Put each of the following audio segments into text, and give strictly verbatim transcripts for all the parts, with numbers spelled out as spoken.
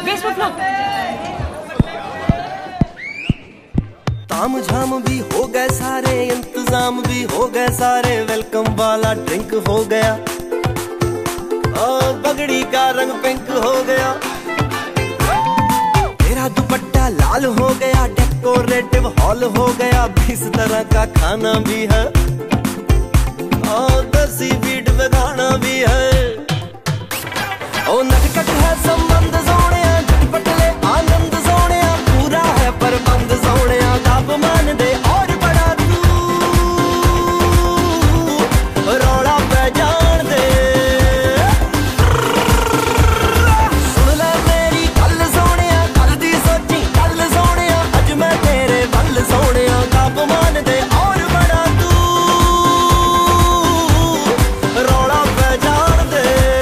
Basement floor. ताम झाम भी हो गए सारे, इंतजाम भी हो गए सारे, वेलकम वाला ड्रिंक हो गया और पगड़ी का रंग पिंक हो गया। तेरा दुपट्टा लाल हो गया, डेकोरेटिव हॉल हो गया, बीस तरह का खाना भी है और दसी बीट पे गाना भी है। ओ नटखट है संबंध सोने, झटपट ले आनंद सोने, पूरा है प्रबंध सोने, आप मान दे और बड़ा तू रौला पे जान दे। सुन ले मेरी गल सोने, कल दी सोची कल सोने, अज मैं तेरे बल सोने, आप मान दे और बड़ा तू रौला पे जान दे।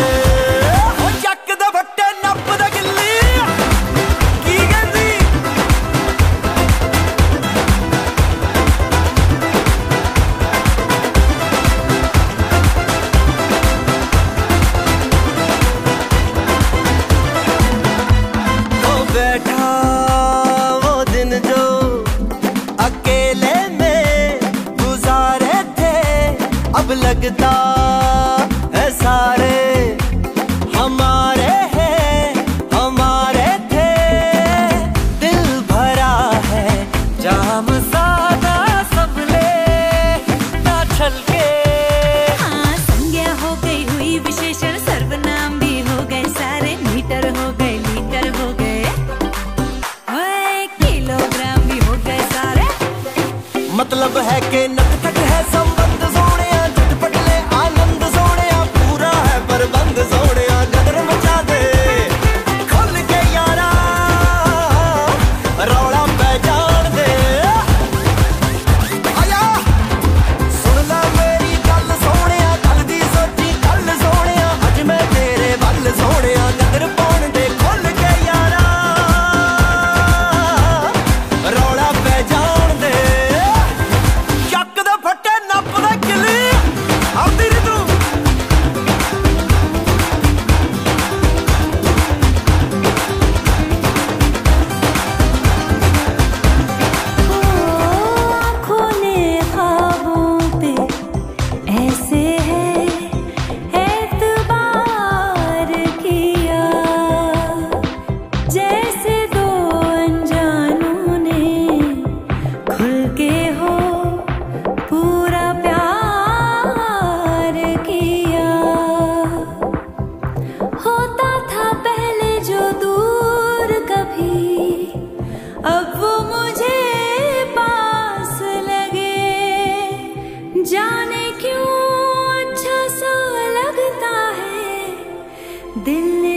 बैठा वो दिन जो अकेले में गुजारे थे, अब लगता है सारे हमारे हैं हमारे थे। दिल भरा है जाम सादा सबले ना छलके। हाँ, संज्ञा हो गई हुई विशेषण, सर्वनाम भी हो गए सारे, मीटर हो गए लीटर हो गए, किलोग्राम भी हो गए सारे। मतलब है कि नटखट है संबंध सोने, झटपट ले आनंद सोने, पूरा है प्रबंध सोने, गदर मचा दे खोल के यारा रौला पे जान दे। आया सुन ले मेरी गल सोने, कल दी सोची कल सोने, अज मैं तेरे बल सोने, गदर पाउण दे खोल के यारा रौला पे जान दे। ਚੱਕ ਦੇ ਫੱਟੇ ਨੱਪ ਦੇ ਕਿਲੀ ਆਉਂਦੀ ਨੀ ਤੂੰ। आँखों ने ख्वाबों पे ऐसे है एतबार किया, जैसे दो अनजानों ने खुल के हो पूरा प्यार किया। होता था पहले जो दूर कभी, अब वो मुझे पास लगे, जाने क्यों अच्छा सा लगता है दिल ने